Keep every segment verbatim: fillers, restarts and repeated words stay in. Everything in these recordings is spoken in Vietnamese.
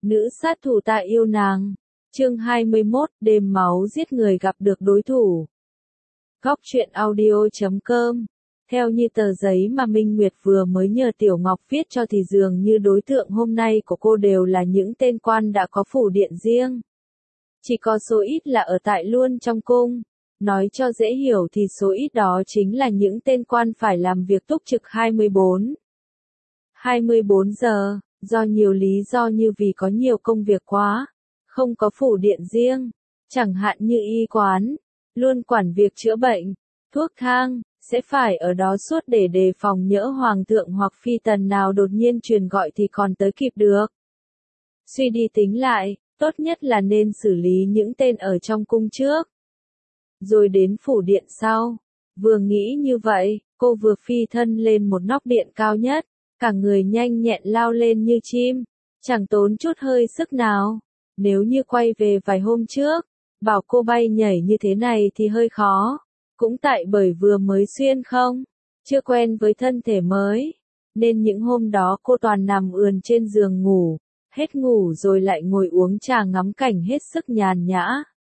Nữ sát thủ ta yêu nàng. Chương hai mươi mốt, đêm máu giết người gặp được đối thủ. Góc truyện audio chấm com. Theo như tờ giấy mà Minh Nguyệt vừa mới nhờ Tiểu Ngọc viết cho thì dường như đối tượng hôm nay của cô đều là những tên quan đã có phủ điện riêng. Chỉ có số ít là ở tại luôn trong cung. Nói cho dễ hiểu thì số ít đó chính là những tên quan phải làm việc túc trực hai mươi bốn. hai mươi bốn giờ, do nhiều lý do như vì có nhiều công việc quá, không có phủ điện riêng, chẳng hạn như y quán, luôn quản việc chữa bệnh, thuốc thang, sẽ phải ở đó suốt để đề phòng nhỡ hoàng thượng hoặc phi tần nào đột nhiên truyền gọi thì còn tới kịp được. Suy đi tính lại, tốt nhất là nên xử lý những tên ở trong cung trước, rồi đến phủ điện sau. Vừa nghĩ như vậy, cô vừa phi thân lên một nóc điện cao nhất, cả người nhanh nhẹn lao lên như chim, chẳng tốn chút hơi sức nào. Nếu như quay về vài hôm trước, bảo cô bay nhảy như thế này thì hơi khó, cũng tại bởi vừa mới xuyên không, chưa quen với thân thể mới, nên những hôm đó cô toàn nằm ườn trên giường ngủ, hết ngủ rồi lại ngồi uống trà ngắm cảnh hết sức nhàn nhã.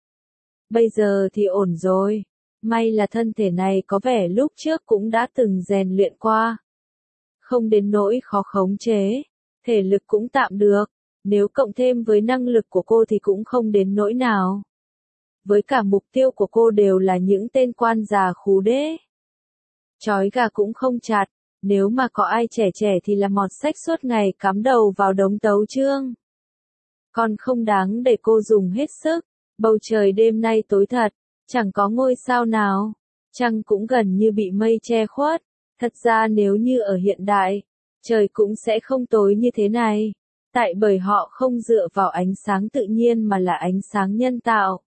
Bây giờ thì ổn rồi, may là thân thể này có vẻ lúc trước cũng đã từng rèn luyện qua. Không đến nỗi khó khống chế, thể lực cũng tạm được, nếu cộng thêm với năng lực của cô thì cũng không đến nỗi nào. Với cả mục tiêu của cô đều là những tên quan già khú đế. Chói gà cũng không chặt, nếu mà có ai trẻ trẻ thì là mọt sách suốt ngày cắm đầu vào đống tấu chương. Còn không đáng để cô dùng hết sức, bầu trời đêm nay tối thật, chẳng có ngôi sao nào, trăng cũng gần như bị mây che khuất. Thật ra nếu như ở hiện đại, trời cũng sẽ không tối như thế này, tại bởi họ không dựa vào ánh sáng tự nhiên mà là ánh sáng nhân tạo.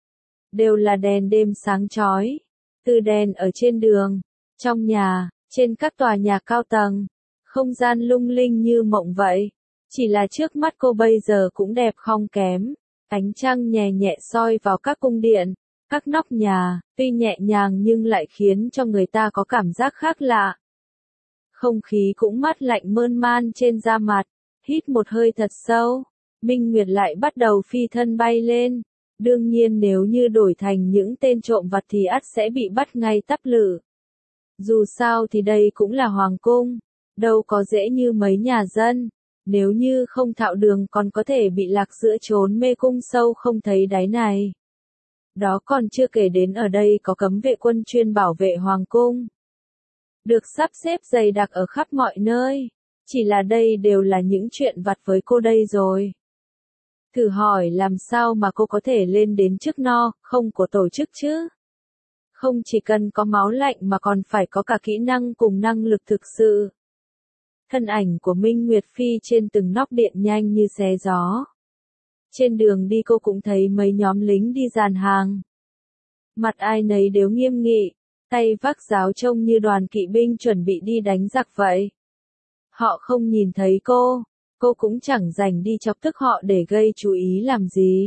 Đều là đèn đêm sáng chói, từ đèn ở trên đường, trong nhà, trên các tòa nhà cao tầng, không gian lung linh như mộng vậy. Chỉ là trước mắt cô bây giờ cũng đẹp không kém, ánh trăng nhẹ nhẹ soi vào các cung điện, các nóc nhà, tuy nhẹ nhàng nhưng lại khiến cho người ta có cảm giác khác lạ. Không khí cũng mát lạnh mơn man trên da mặt, hít một hơi thật sâu, Minh Nguyệt lại bắt đầu phi thân bay lên. Đương nhiên nếu như đổi thành những tên trộm vặt thì ắt sẽ bị bắt ngay tắp lự. Dù sao thì đây cũng là hoàng cung, đâu có dễ như mấy nhà dân, nếu như không thạo đường còn có thể bị lạc giữa chốn mê cung sâu không thấy đáy này. Đó còn chưa kể đến ở đây có cấm vệ quân chuyên bảo vệ hoàng cung, được sắp xếp dày đặc ở khắp mọi nơi. Chỉ là đây đều là những chuyện vặt với cô đây rồi. Thử hỏi làm sao mà cô có thể lên đến chức no, không của tổ chức chứ? Không chỉ cần có máu lạnh mà còn phải có cả kỹ năng cùng năng lực thực sự. Thân ảnh của Minh Nguyệt phi trên từng nóc điện nhanh như xé gió. Trên đường đi cô cũng thấy mấy nhóm lính đi dàn hàng. Mặt ai nấy đều nghiêm nghị, tay vác giáo trông như đoàn kỵ binh chuẩn bị đi đánh giặc vậy. Họ không nhìn thấy cô, cô cũng chẳng dành đi chọc tức họ để gây chú ý làm gì.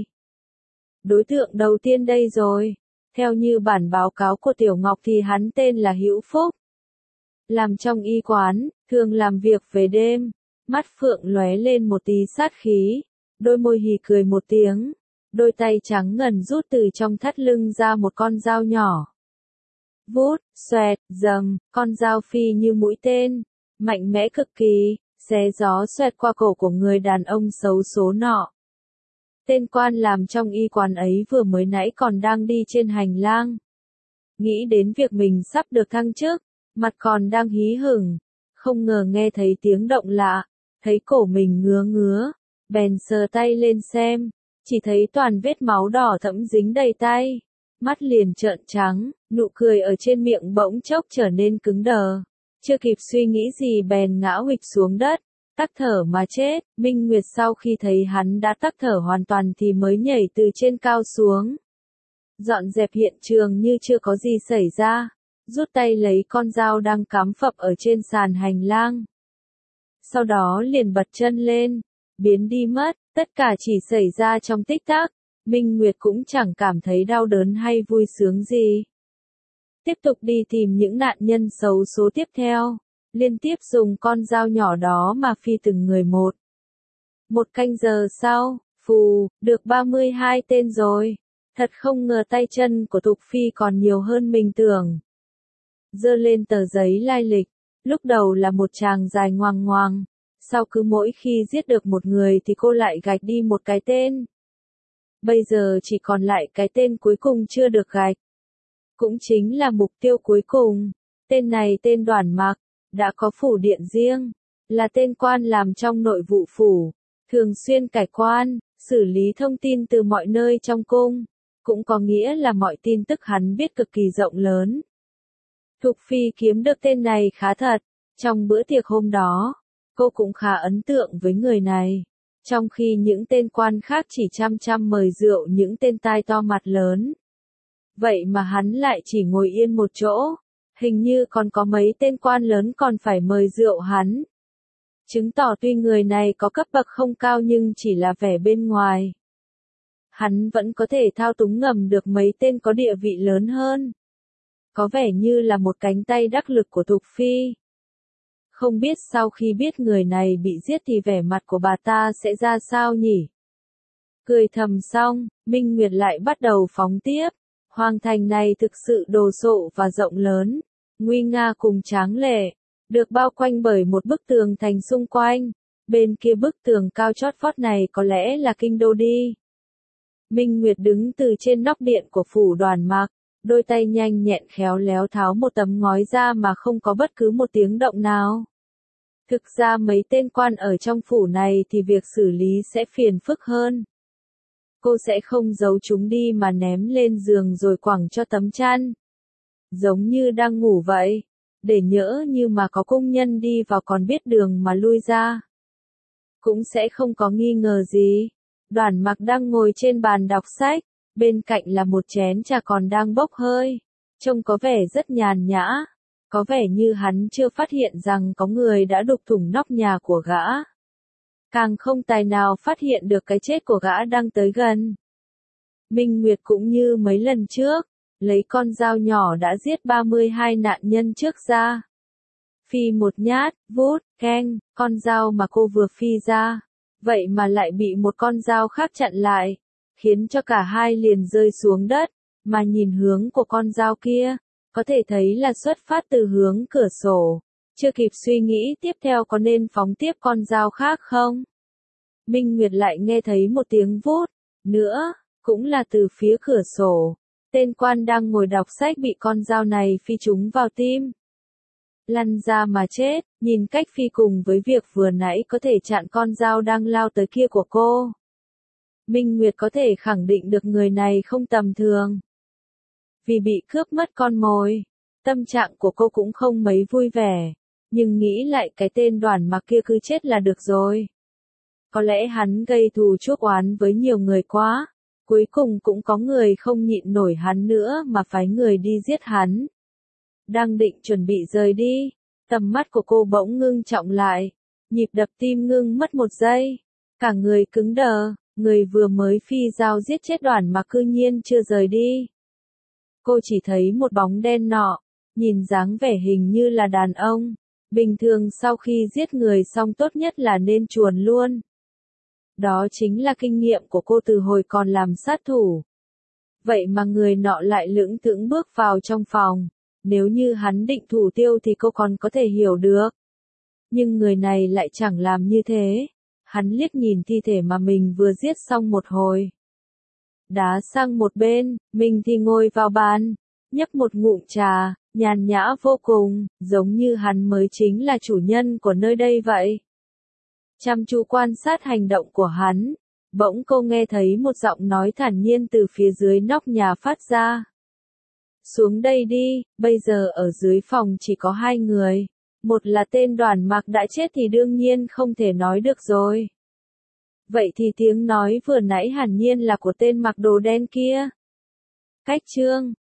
Đối tượng đầu tiên đây rồi, theo như bản báo cáo của Tiểu Ngọc thì hắn tên là Hữu Phúc. Làm trong y quán, thường làm việc về đêm, mắt phượng lóe lên một tí sát khí, đôi môi hì cười một tiếng, đôi tay trắng ngần rút từ trong thắt lưng ra một con dao nhỏ. Vút, xoẹt, dầm, con dao phi như mũi tên, mạnh mẽ cực kỳ, xé gió xoẹt qua cổ của người đàn ông xấu số nọ. Tên quan làm trong y quán ấy vừa mới nãy còn đang đi trên hành lang. Nghĩ đến việc mình sắp được thăng chức, mặt còn đang hí hửng, không ngờ nghe thấy tiếng động lạ, thấy cổ mình ngứa ngứa, bèn sờ tay lên xem, chỉ thấy toàn vết máu đỏ thẫm dính đầy tay. Mắt liền trợn trắng, nụ cười ở trên miệng bỗng chốc trở nên cứng đờ. Chưa kịp suy nghĩ gì bèn ngã huỵch xuống đất, tắc thở mà chết. Minh Nguyệt sau khi thấy hắn đã tắc thở hoàn toàn thì mới nhảy từ trên cao xuống. Dọn dẹp hiện trường như chưa có gì xảy ra, rút tay lấy con dao đang cắm phập ở trên sàn hành lang. Sau đó liền bật chân lên, biến đi mất, tất cả chỉ xảy ra trong tích tắc. Minh Nguyệt cũng chẳng cảm thấy đau đớn hay vui sướng gì. Tiếp tục đi tìm những nạn nhân xấu số tiếp theo, liên tiếp dùng con dao nhỏ đó mà phi từng người một. Một canh giờ sau, phù, được ba mươi hai tên rồi. Thật không ngờ tay chân của Thục Phi còn nhiều hơn mình tưởng. Giơ lên tờ giấy lai lịch, lúc đầu là một tràng dài ngoằng ngoằng, sau cứ mỗi khi giết được một người thì cô lại gạch đi một cái tên. Bây giờ chỉ còn lại cái tên cuối cùng chưa được gạch. Cũng chính là mục tiêu cuối cùng. Tên này tên Đoản Mặc, đã có phủ điện riêng, là tên quan làm trong nội vụ phủ, thường xuyên cải quan, xử lý thông tin từ mọi nơi trong cung, cũng có nghĩa là mọi tin tức hắn biết cực kỳ rộng lớn. Thục Phi kiếm được tên này khá thật, trong bữa tiệc hôm đó, cô cũng khá ấn tượng với người này, trong khi những tên quan khác chỉ chăm chăm mời rượu những tên tai to mặt lớn. Vậy mà hắn lại chỉ ngồi yên một chỗ, hình như còn có mấy tên quan lớn còn phải mời rượu hắn. Chứng tỏ tuy người này có cấp bậc không cao nhưng chỉ là vẻ bên ngoài. Hắn vẫn có thể thao túng ngầm được mấy tên có địa vị lớn hơn. Có vẻ như là một cánh tay đắc lực của Thục Phi. Không biết sau khi biết người này bị giết thì vẻ mặt của bà ta sẽ ra sao nhỉ? Cười thầm xong, Minh Nguyệt lại bắt đầu phóng tiếp. Hoàng thành này thực sự đồ sộ và rộng lớn, nguy nga cùng tráng lệ, được bao quanh bởi một bức tường thành xung quanh. Bên kia bức tường cao chót vót này có lẽ là kinh đô đi. Minh Nguyệt đứng từ trên nóc điện của phủ Đoản Mặc, đôi tay nhanh nhẹn khéo léo tháo một tấm ngói ra mà không có bất cứ một tiếng động nào. Thực ra mấy tên quan ở trong phủ này thì việc xử lý sẽ phiền phức hơn. Cô sẽ không giấu chúng đi mà ném lên giường rồi quẳng cho tấm chăn. Giống như đang ngủ vậy, để nhỡ như mà có công nhân đi vào còn biết đường mà lui ra. Cũng sẽ không có nghi ngờ gì. Đoản Mặc đang ngồi trên bàn đọc sách, bên cạnh là một chén trà còn đang bốc hơi, trông có vẻ rất nhàn nhã, có vẻ như hắn chưa phát hiện rằng có người đã đục thủng nóc nhà của gã. Càng không tài nào phát hiện được cái chết của gã đang tới gần. Minh Nguyệt cũng như mấy lần trước, lấy con dao nhỏ đã giết ba mươi hai nạn nhân trước ra. Phi một nhát, vút, keng, con dao mà cô vừa phi ra, vậy mà lại bị một con dao khác chặn lại, khiến cho cả hai liền rơi xuống đất, mà nhìn hướng của con dao kia, có thể thấy là xuất phát từ hướng cửa sổ. Chưa kịp suy nghĩ tiếp theo có nên phóng tiếp con dao khác không? Minh Nguyệt lại nghe thấy một tiếng vút, nữa, cũng là từ phía cửa sổ. Tên quan đang ngồi đọc sách bị con dao này phi trúng vào tim. Lăn ra mà chết, nhìn cách phi cùng với việc vừa nãy có thể chặn con dao đang lao tới kia của cô. Minh Nguyệt có thể khẳng định được người này không tầm thường. Vì bị cướp mất con mồi, tâm trạng của cô cũng không mấy vui vẻ. Nhưng nghĩ lại cái tên Đoản Mặc kia cứ chết là được rồi. Có lẽ hắn gây thù chuốc oán với nhiều người quá. Cuối cùng cũng có người không nhịn nổi hắn nữa mà phái người đi giết hắn. Đang định chuẩn bị rời đi, tầm mắt của cô bỗng ngưng trọng lại. Nhịp đập tim ngưng mất một giây. Cả người cứng đờ, người vừa mới phi dao giết chết Đoản Mặc cư nhiên chưa rời đi. Cô chỉ thấy một bóng đen nọ, nhìn dáng vẻ hình như là đàn ông. Bình thường sau khi giết người xong tốt nhất là nên chuồn luôn. Đó chính là kinh nghiệm của cô từ hồi còn làm sát thủ. Vậy mà người nọ lại lững thững bước vào trong phòng. Nếu như hắn định thủ tiêu thì cô còn có thể hiểu được. Nhưng người này lại chẳng làm như thế. Hắn liếc nhìn thi thể mà mình vừa giết xong một hồi. Đá sang một bên, mình thì ngồi vào bàn, nhấp một ngụm trà, nhàn nhã vô cùng, giống như hắn mới chính là chủ nhân của nơi đây vậy. Chăm chú quan sát hành động của hắn, bỗng cô nghe thấy một giọng nói thản nhiên từ phía dưới nóc nhà phát ra. Xuống đây đi, bây giờ ở dưới phòng chỉ có hai người. Một là tên Đoản Mặc đã chết thì đương nhiên không thể nói được rồi. Vậy thì tiếng nói vừa nãy hẳn nhiên là của tên mặc đồ đen kia. Cách chương